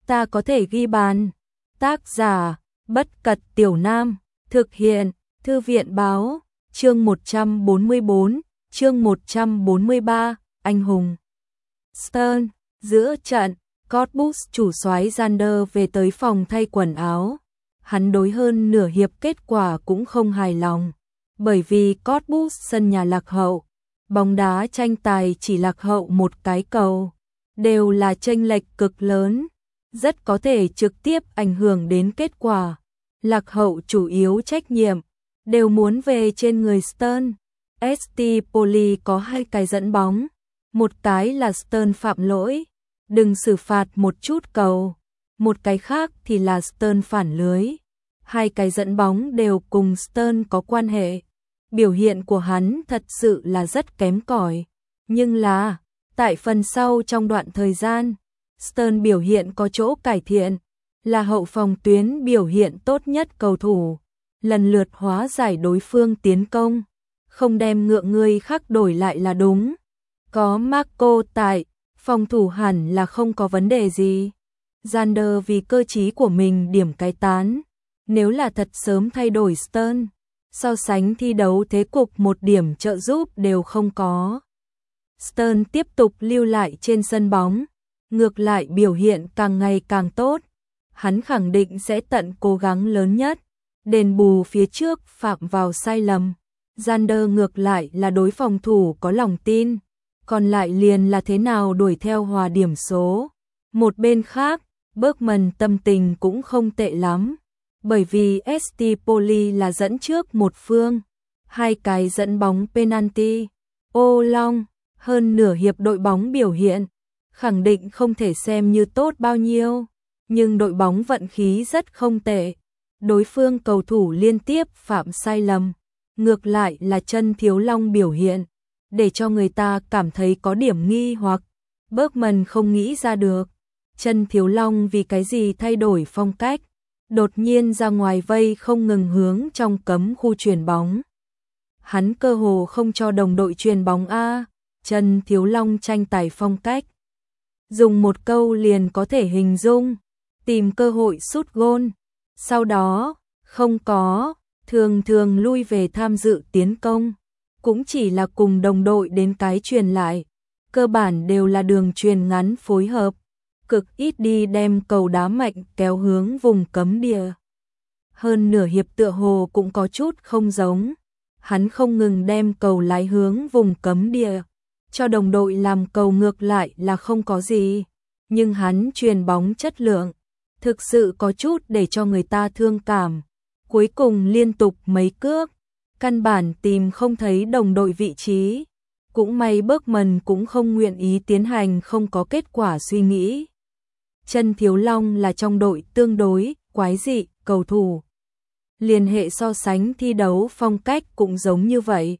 ta có thể ghi bàn. Tác giả, Bất Cật Tiểu Nam, thực hiện, Thư viện Báo, chương 144, chương 143, Anh hùng. Stern, giữa trận, Cottbus chủ soái Xander về tới phòng thay quần áo. Hắn đối hơn nửa hiệp kết quả cũng không hài lòng, bởi vì Cottbus sân nhà lạc hậu, bóng đá tranh tài chỉ lạc hậu một cái cầu, đều là chênh lệch cực lớn, rất có thể trực tiếp ảnh hưởng đến kết quả. Lạc hậu chủ yếu trách nhiệm đều muốn về trên người Stern. ST Poli có 2 cái dẫn bóng, một cái là Stern phạm lỗi, đừng xử phạt một chút cầu, một cái khác thì là Stern phản lưới. 2 cái dẫn bóng đều cùng Stern có quan hệ. Biểu hiện của hắn thật sự là rất kém cỏi, nhưng là tại phần sau trong đoạn thời gian, Stern biểu hiện có chỗ cải thiện, là hậu phòng tuyến biểu hiện tốt nhất cầu thủ, lần lượt hóa giải đối phương tiến công, không đem ngựa người khác đổi lại là đúng. Có Marco tại, phòng thủ hẳn là không có vấn đề gì. Xander vì cơ trí của mình điểm cái tán, nếu là thật sớm thay đổi Stern, so sánh thi đấu thế cục một điểm trợ giúp đều không có. Stern tiếp tục lưu lại trên sân bóng, ngược lại biểu hiện càng ngày càng tốt. Hắn khẳng định sẽ tận cố gắng lớn nhất, đền bù phía trước phạm vào sai lầm. Xander ngược lại là đối phòng thủ có lòng tin, còn lại liền là thế nào đuổi theo hòa điểm số. Một bên khác, Bergman tâm tình cũng không tệ lắm, bởi vì ST Poli là dẫn trước một phương, 2 cái dẫn bóng penalty. Ô long, hơn nửa hiệp đội bóng biểu hiện, khẳng định không thể xem như tốt bao nhiêu, nhưng đội bóng vận khí rất không tệ. Đối phương cầu thủ liên tiếp phạm sai lầm, ngược lại là Chân Thiếu Long biểu hiện, để cho người ta cảm thấy có điểm nghi hoặc. Bergman không nghĩ ra được, Chân Thiếu Long vì cái gì thay đổi phong cách, đột nhiên ra ngoài vây không ngừng hướng trong cấm khu chuyền bóng. Hắn cơ hồ không cho đồng đội chuyền bóng a. Chân Thiếu Long tranh tài phong cách, dùng một câu liền có thể hình dung, tìm cơ hội sút gôn, sau đó không có, thường thường lui về tham dự tiến công, cũng chỉ là cùng đồng đội đến cái truyền lại, cơ bản đều là đường truyền ngắn phối hợp, cực ít đi đem cầu đá mạnh kéo hướng vùng cấm địa. Hơn nửa hiệp tựa hồ cũng có chút không giống, hắn không ngừng đem cầu lái hướng vùng cấm địa, cho đồng đội làm cầu ngược lại là không có gì, nhưng hắn truyền bóng chất lượng, thực sự có chút để cho người ta thương cảm. Cuối cùng liên tục mấy cước, căn bản tìm không thấy đồng đội vị trí. Cũng may Bergman cũng không nguyện ý tiến hành không có kết quả suy nghĩ. Chân Thiếu Long là trong đội tương đối quái dị, cầu thủ liên hệ so sánh thi đấu phong cách cũng giống như vậy.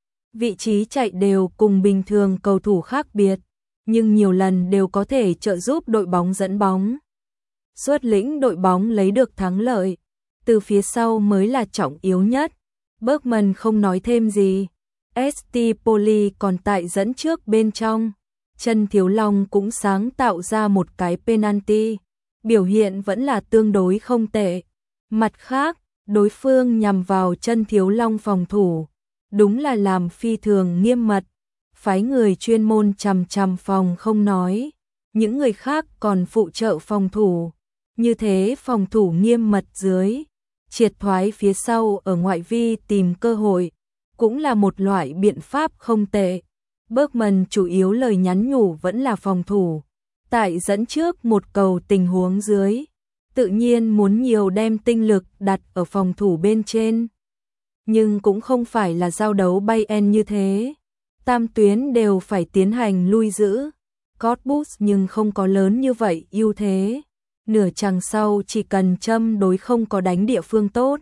Vị trí chạy đều cùng bình thường cầu thủ khác biệt, nhưng nhiều lần đều có thể trợ giúp đội bóng dẫn bóng, xuất lĩnh đội bóng lấy được thắng lợi. Từ phía sau mới là trọng yếu nhất. Bergman không nói thêm gì. ST Poli còn tại dẫn trước bên trong. Chân Thiếu Long cũng sáng tạo ra một cái penalty, biểu hiện vẫn là tương đối không tệ. Mặt khác, đối phương nhằm vào Chân Thiếu Long phòng thủ, đúng là làm phi thường nghiêm mật, phái người chuyên môn chằm chằm phòng không nói, những người khác còn phụ trợ phòng thủ. Như thế phòng thủ nghiêm mật dưới, triệt thoái phía sau ở ngoại vi tìm cơ hội, cũng là một loại biện pháp không tệ. Bergman chủ yếu lời nhắn nhủ vẫn là phòng thủ, tại dẫn trước một cầu tình huống dưới, tự nhiên muốn nhiều đem tinh lực đặt ở phòng thủ bên trên. Nhưng cũng không phải là giao đấu Bayern như thế, tam tuyến đều phải tiến hành lui giữ. Cottbus nhưng không có lớn như vậy ưu thế. Nửa chặng sau chỉ cần châm đối không có đánh địa phương tốt,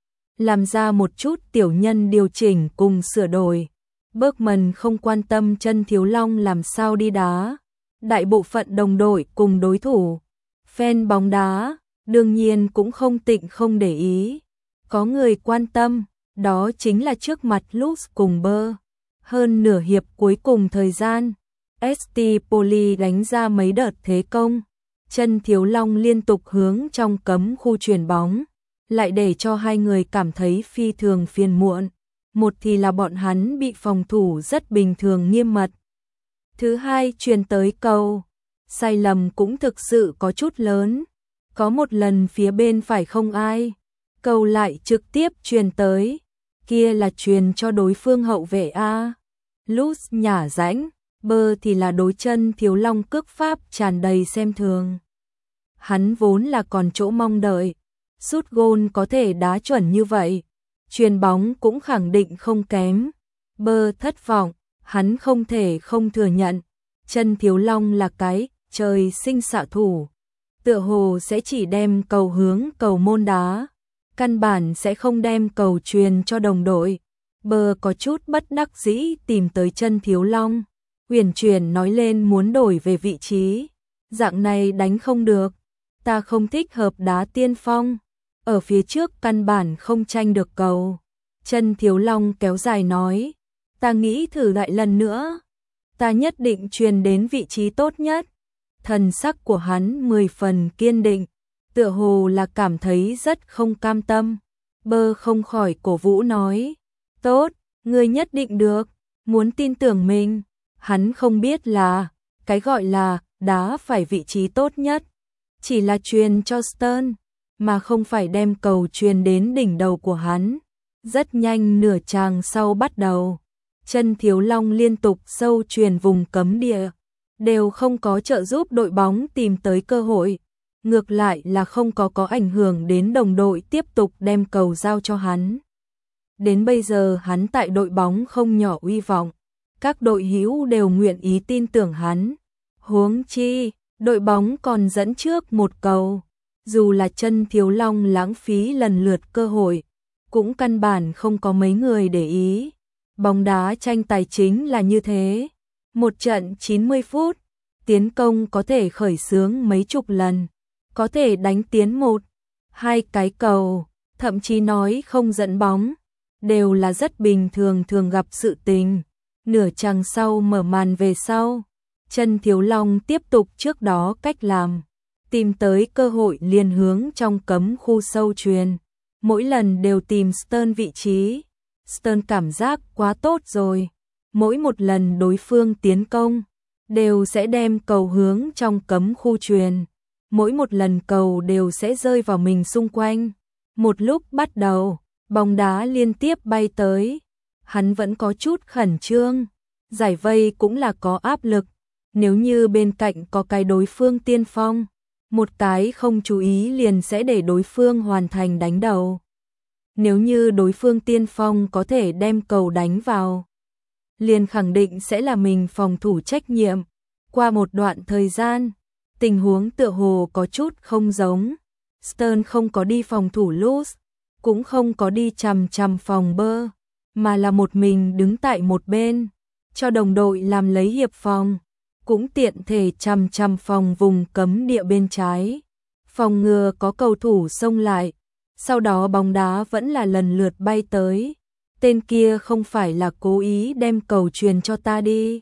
làm ra một chút tiểu nhân điều chỉnh cùng sửa đổi. Bergman không quan tâm Chân Thiếu Long làm sao đi đá, đại bộ phận đồng đội cùng đối thủ, fan bóng đá, đương nhiên cũng không tịnh không để ý. Có người quan tâm, đó chính là trước mặt Lux cùng Bơ. Hơn nửa hiệp cuối cùng thời gian, ST Poli đánh ra mấy đợt thế công, Chân Thiếu Long liên tục hướng trong cấm khu chuyền bóng, lại để cho hai người cảm thấy phi thường phiền muộn. Một thì là bọn hắn bị phòng thủ rất bình thường nghiêm mật. Thứ hai, chuyền tới cầu, sai lầm cũng thực sự có chút lớn. Có một lần phía bên phải không ai, cầu lại trực tiếp chuyền tới, kia là chuyền cho đối phương hậu vệ a. Luz nhả rãnh, bơ thì là đối Chân Thiếu Long cước pháp tràn đầy xem thường. Hắn vốn là còn chỗ mong đợi, sút gôn có thể đá chuẩn như vậy, chuyền bóng cũng khẳng định không kém. Bơ thất vọng, hắn không thể không thừa nhận, Chân Thiếu Long là cái trời sinh xạ thủ, tựa hồ sẽ chỉ đem cầu hướng cầu môn đá, căn bản sẽ không đem cầu truyền cho đồng đội. Bơ có chút bất đắc dĩ tìm tới Chân Thiếu Long, uyển chuyển nói lên muốn đổi về vị trí, dạng này đánh không được, ta không thích hợp đá tiên phong, ở phía trước căn bản không tranh được cầu. Chân Thiếu Long kéo dài nói, ta nghĩ thử lại lần nữa, ta nhất định truyền đến vị trí tốt nhất. Thần sắc của hắn 10 phần kiên định, tựa hồ là cảm thấy rất không cam tâm. Bơ không khỏi cổ vũ nói, tốt, ngươi nhất định được, muốn tin tưởng mình. Hắn không biết là, cái gọi là đá phải vị trí tốt nhất, chỉ là truyền cho Stern, mà không phải đem cầu truyền đến đỉnh đầu của hắn. Rất nhanh nửa chàng sau bắt đầu, Chân Thiếu Long liên tục sâu truyền vùng cấm địa, đều không có trợ giúp đội bóng tìm tới cơ hội, ngược lại là không có ảnh hưởng đến đồng đội tiếp tục đem cầu giao cho hắn. Đến bây giờ hắn tại đội bóng không nhỏ uy vọng, các đội hữu đều nguyện ý tin tưởng hắn. Huống chi, đội bóng còn dẫn trước một cầu, dù là Chân Thiếu Long lãng phí lần lượt cơ hội, cũng căn bản không có mấy người để ý. Bóng đá tranh tài chính là như thế, một trận 90 phút, tiến công có thể khởi xướng mấy chục lần, có thể đánh tiến 1-2 cái cầu, thậm chí nói không dẫn bóng, đều là rất bình thường thường gặp sự tình. Nửa chặng sau mở màn về sau, Chân Thiếu Long tiếp tục trước đó cách làm, tìm tới cơ hội liền hướng trong cấm khu sâu truyền, mỗi lần đều tìm Stern vị trí. Stern cảm giác quá tốt rồi, mỗi một lần đối phương tiến công, đều sẽ đem cầu hướng trong cấm khu truyền, mỗi một lần cầu đều sẽ rơi vào mình xung quanh. Một lúc bắt đầu, bóng đá liên tiếp bay tới, hắn vẫn có chút khẩn trương, giải vây cũng là có áp lực, nếu như bên cạnh có cái đối phương tiên phong, một cái không chú ý liền sẽ để đối phương hoàn thành đánh đầu. Nếu như đối phương tiên phong có thể đem cầu đánh vào, liền khẳng định sẽ là mình phòng thủ trách nhiệm. Qua một đoạn thời gian, tình huống tựa hồ có chút không giống. Stern không có đi phòng thủ Luz, cũng không có đi chằm chằm phòng Bơ, mà là một mình đứng tại một bên, cho đồng đội làm lấy hiệp phòng, cũng tiện thể chằm chằm phòng vùng cấm địa bên trái, phòng ngừa có cầu thủ xông lại. Sau đó bóng đá vẫn là lần lượt bay tới, tên kia không phải là cố ý đem cầu truyền cho ta đi.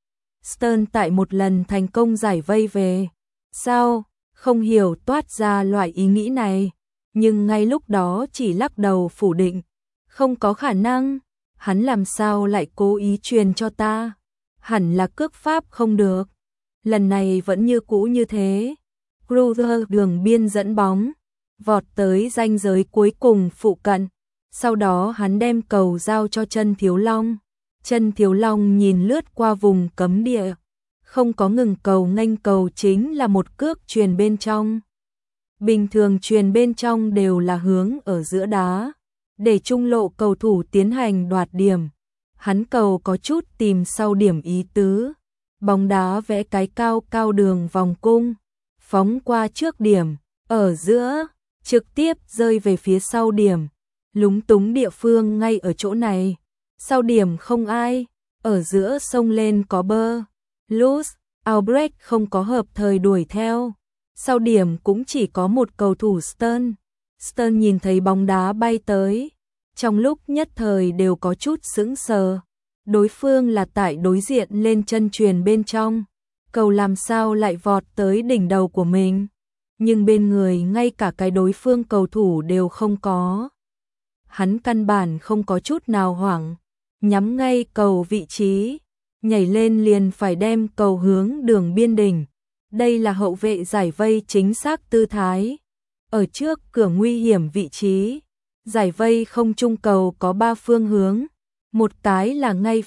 Stern tại một lần thành công giải vây về, sao, không hiểu toát ra loại ý nghĩ này, nhưng ngay lúc đó chỉ lắc đầu phủ định, không có khả năng, hắn làm sao lại cố ý truyền cho ta, hẳn là cước pháp không được. Lần này vẫn như cũ như thế, Kruger đường biên dẫn bóng, vọt tới ranh giới cuối cùng phụ cận, sau đó hắn đem cầu giao cho Chân Thiếu Long. Chân Thiếu Long nhìn lướt qua vùng cấm địa, không có ngừng cầu nghênh cầu chính là một cước truyền bên trong. Bình thường truyền bên trong đều là hướng ở giữa đá, để trung lộ cầu thủ tiến hành đoạt điểm. Hắn cầu có chút tìm sau điểm ý tứ, bóng đá vẽ cái cao cao đường vòng cung, phóng qua trước điểm, ở giữa, trực tiếp rơi về phía sau điểm. Lúng túng địa phương ngay ở chỗ này, sau điểm không ai, ở giữa sông lên có Bơ, Luz, Albrecht không có hợp thời đuổi theo, sau điểm cũng chỉ có một cầu thủ Stern. Stern nhìn thấy bóng đá bay tới, trong lúc nhất thời đều có chút sững sờ, đối phương là tại đối diện lên chân truyền bên trong, cầu làm sao lại vọt tới đỉnh đầu của mình, nhưng bên người ngay cả cái đối phương cầu thủ đều không có. Hắn căn bản không có chút nào hoảng, nhắm ngay cầu vị trí, nhảy lên liền phải đem cầu hướng đường biên đỉnh. Đây là hậu vệ giải vây chính xác tư thái. Ở trước cửa nguy hiểm vị trí, giải vây không trung cầu có 3 phương hướng, một cái là ngay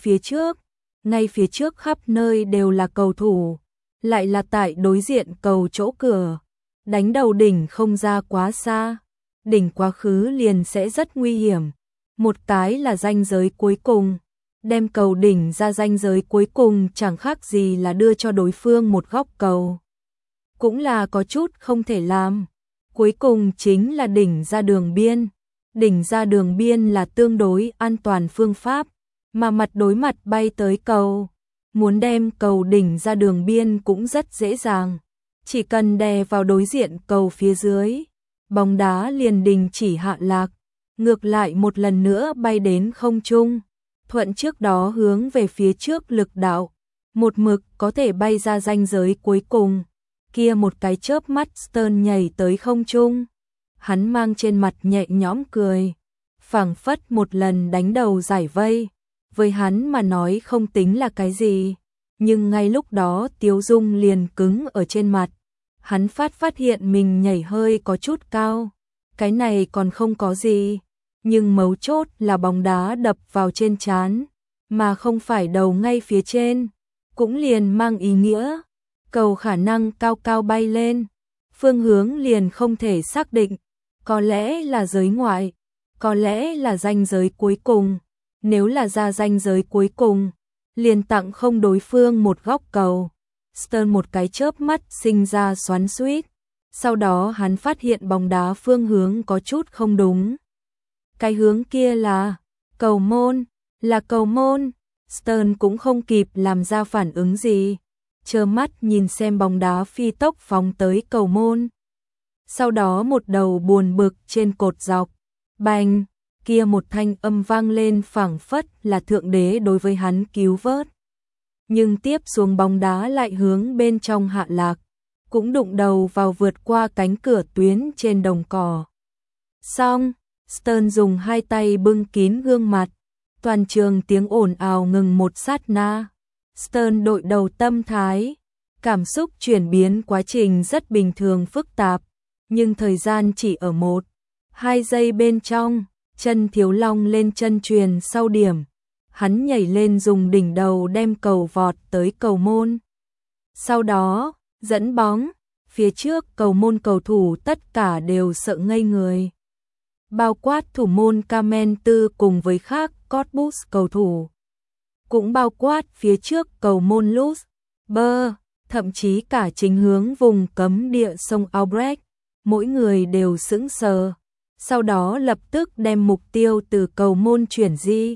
phía trước khắp nơi đều là cầu thủ, lại là tại đối diện cầu chỗ cửa, đánh đầu đỉnh không ra quá xa, đỉnh quá khứ liền sẽ rất nguy hiểm. Một cái là ranh giới cuối cùng, đem cầu đỉnh ra ranh giới cuối cùng chẳng khác gì là đưa cho đối phương một góc cầu. Cũng là có chút không thể làm. Cuối cùng chính là đỉnh ra đường biên. Đỉnh ra đường biên là tương đối an toàn phương pháp, mà mặt đối mặt bay tới cầu. Muốn đem cầu đỉnh ra đường biên cũng rất dễ dàng. Chỉ cần đè vào đối diện cầu phía dưới, bóng đá liền đình chỉ hạ lạc, ngược lại một lần nữa bay đến không trung. Thuận trước đó hướng về phía trước lực đạo, một mực có thể bay ra ranh giới cuối cùng. Kia một cái chớp mắt Stern nhảy tới không trung. Hắn mang trên mặt nhẹ nhõm cười, phảng phất một lần đánh đầu giải vây. Với hắn mà nói không tính là cái gì, nhưng ngay lúc đó Tiếu Dung liền cứng ở trên mặt. Hắn phát hiện mình nhảy hơi có chút cao. Cái này còn không có gì, nhưng mấu chốt là bóng đá đập vào trên trán, mà không phải đầu ngay phía trên, cũng liền mang ý nghĩa cầu khả năng cao cao bay lên, phương hướng liền không thể xác định, có lẽ là giới ngoại, có lẽ là ranh giới cuối cùng. Nếu là ra ranh giới cuối cùng, liền tặng không đối phương một góc cầu. Stern một cái chớp mắt sinh ra xoắn xuýt, sau đó hắn phát hiện bóng đá phương hướng có chút không đúng. Cái hướng kia là cầu môn, là cầu môn. Stern cũng không kịp làm ra phản ứng gì, trơ mắt nhìn xem bóng đá phi tốc phóng tới cầu môn. Sau đó một đầu buồn bực trên cột dọc, bành, kia một thanh âm vang lên phảng phất là thượng đế đối với hắn cứu vớt. Nhưng tiếp xuống bóng đá lại hướng bên trong hạ lạc, cũng đụng đầu vào vượt qua cánh cửa tuyến trên đồng cỏ. Xong, Stern dùng hai tay bưng kín gương mặt, toàn trường tiếng ồn ào ngừng một sát na. Stern đội đầu tâm thái, cảm xúc chuyển biến quá trình rất bình thường phức tạp, nhưng thời gian chỉ ở 1-2 giây bên trong, chân Thiếu Long lên chân truyền sau điểm. Hắn nhảy lên dùng đỉnh đầu đem cầu vọt tới cầu môn. Sau đó, dẫn bóng, phía trước cầu môn cầu thủ tất cả đều sợ ngây người. Bao quát thủ môn Kamen Tư cùng với khác Cottbus cầu thủ. Cũng bao quát phía trước cầu môn Lutz, Bơ, thậm chí cả chính hướng vùng cấm địa sông Albrecht. Mỗi người đều sững sờ. Sau đó lập tức đem mục tiêu từ cầu môn chuyển di,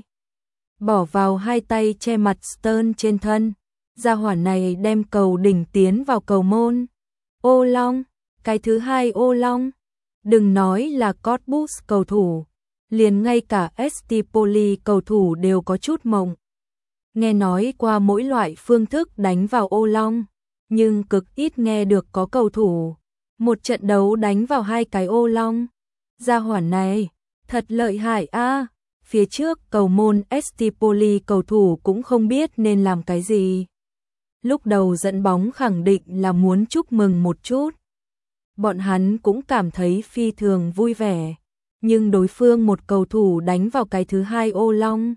bỏ vào hai tay che mặt Stern trên thân. Gia hỏa này đem cầu đỉnh tiến vào cầu môn. Ô long, cái thứ hai ô long. Đừng nói là Cottbus cầu thủ, liền ngay cả Stipoli cầu thủ đều có chút mộng. Nghe nói qua mỗi loại phương thức đánh vào ô long, nhưng cực ít nghe được có cầu thủ một trận đấu đánh vào hai cái ô long. Gia hỏa này thật lợi hại a. Phía trước cầu môn Stipoli cầu thủ cũng không biết nên làm cái gì. Lúc đầu dẫn bóng khẳng định là muốn chúc mừng một chút. Bọn hắn cũng cảm thấy phi thường vui vẻ. Nhưng đối phương một cầu thủ đánh vào cái thứ hai ô long.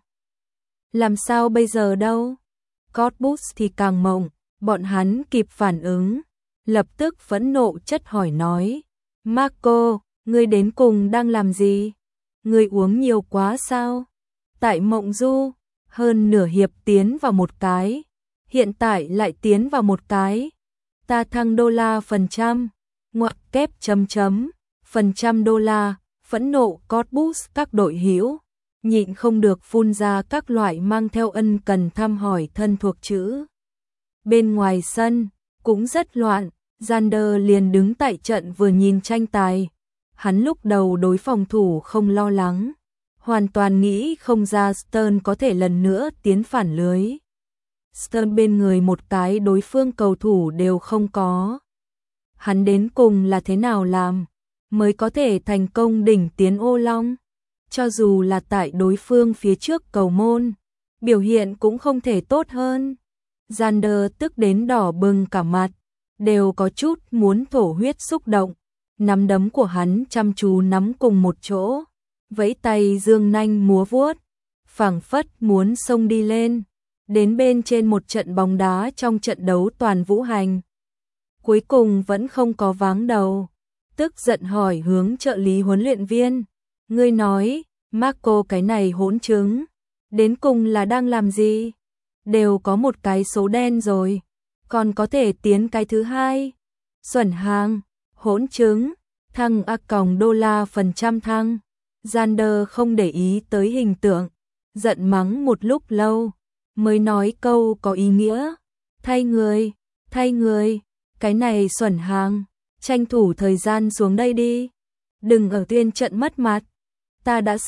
Làm sao bây giờ đâu? Cottbus thì càng mộng. Bọn hắn kịp phản ứng, lập tức phẫn nộ chất hỏi nói: Marco, ngươi đến cùng đang làm gì? Ngươi uống nhiều quá sao? Tại mộng du, hơn nửa hiệp tiến vào một cái, hiện tại lại tiến vào một cái. Ta thăng đô la phần trăm, ngoặc kép chấm chấm, phần trăm đô la. Phẫn nộ Cottbus các đội hữu, nhịn không được phun ra các loại mang theo ân cần thăm hỏi thân thuộc chữ. Bên ngoài sân, cũng rất loạn, Zander liền đứng tại trận vừa nhìn tranh tài. Hắn lúc đầu đối phòng thủ không lo lắng, hoàn toàn nghĩ không ra Stern có thể lần nữa tiến phản lưới. Stern bên người một cái đối phương cầu thủ đều không có. Hắn đến cùng là thế nào làm mới có thể thành công đỉnh tiến ô long? Cho dù là tại đối phương phía trước cầu môn, biểu hiện cũng không thể tốt hơn. Xander tức đến đỏ bừng cả mặt, đều có chút muốn thổ huyết xúc động. Nắm đấm của hắn chăm chú nắm cùng một chỗ, vẫy tay dương nanh múa vuốt, phảng phất muốn xông đi lên, đến bên trên một trận bóng đá trong trận đấu toàn vũ hành. Cuối cùng vẫn không có váng đầu, tức giận hỏi hướng trợ lý huấn luyện viên, ngươi nói, Marco cái này hỗn trứng, đến cùng là đang làm gì? Đều có một cái số đen rồi, còn có thể tiến cái thứ hai. Xuẩn hàng, hỗn trứng, thăng $, thăng. Xander không để ý tới hình tượng, giận mắng một lúc lâu, mới nói câu có ý nghĩa, thay người, cái này xuẩn hàng, tranh thủ thời gian xuống đây đi, đừng ở tuyên trận mất mặt. Ta đã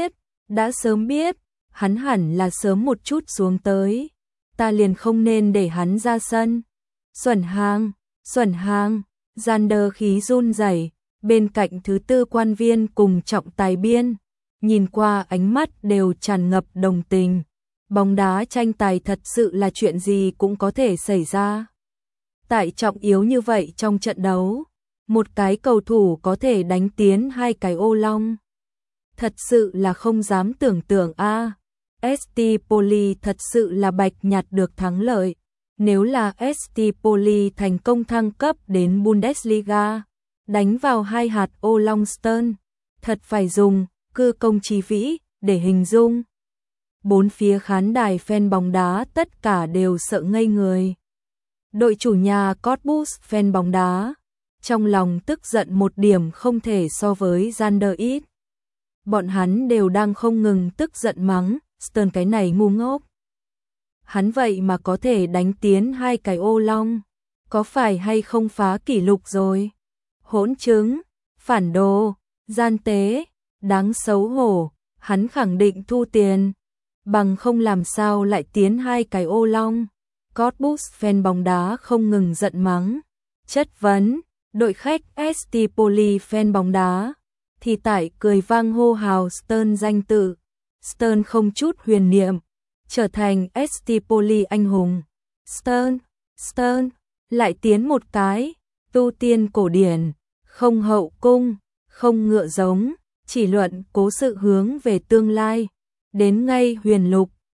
sớm biết, hắn hẳn là sớm một chút xuống tới, ta liền không nên để hắn ra sân. Xuẩn hàng, Xander khí run rẩy, bên cạnh thứ tư quan viên cùng trọng tài biên, nhìn qua ánh mắt đều tràn ngập đồng tình. Bóng đá tranh tài thật sự là chuyện gì cũng có thể xảy ra. Tại trọng yếu như vậy trong trận đấu, một cái cầu thủ có thể đánh tiến hai cái ô long. Thật sự là không dám tưởng tượng a. ST Poli thật sự là bạch nhặt được thắng lợi. Nếu là ST Poli thành công thăng cấp đến Bundesliga, đánh vào hai hạt ô long Stern, thật phải dùng cư công trí vĩ để hình dung. Bốn phía khán đài fan bóng đá tất cả đều sợ ngây người. Đội chủ nhà Cottbus fan bóng đá, trong lòng tức giận một điểm không thể so với Xander ít. Bọn hắn đều đang không ngừng tức giận mắng, Stern cái này ngu ngốc. Hắn vậy mà có thể đánh tiến hai cái ô long, có phải hay không phá kỷ lục rồi? Hỗn trứng, phản đồ, gian tế, đáng xấu hổ, hắn khẳng định thu tiền, bằng không làm sao lại tiến hai cái ô long. Cottbus fan bóng đá không ngừng giận mắng, chất vấn, đội khách ST Poli fan bóng đá thì tại cười vang hô hào Stern danh tự. Stern không chút huyền niệm, trở thành ST Poli anh hùng. Stern, lại tiến một cái, tu tiên cổ điển, không hậu cung, không ngựa giống, chỉ luận cố sự hướng về tương lai, đến ngay huyền lục,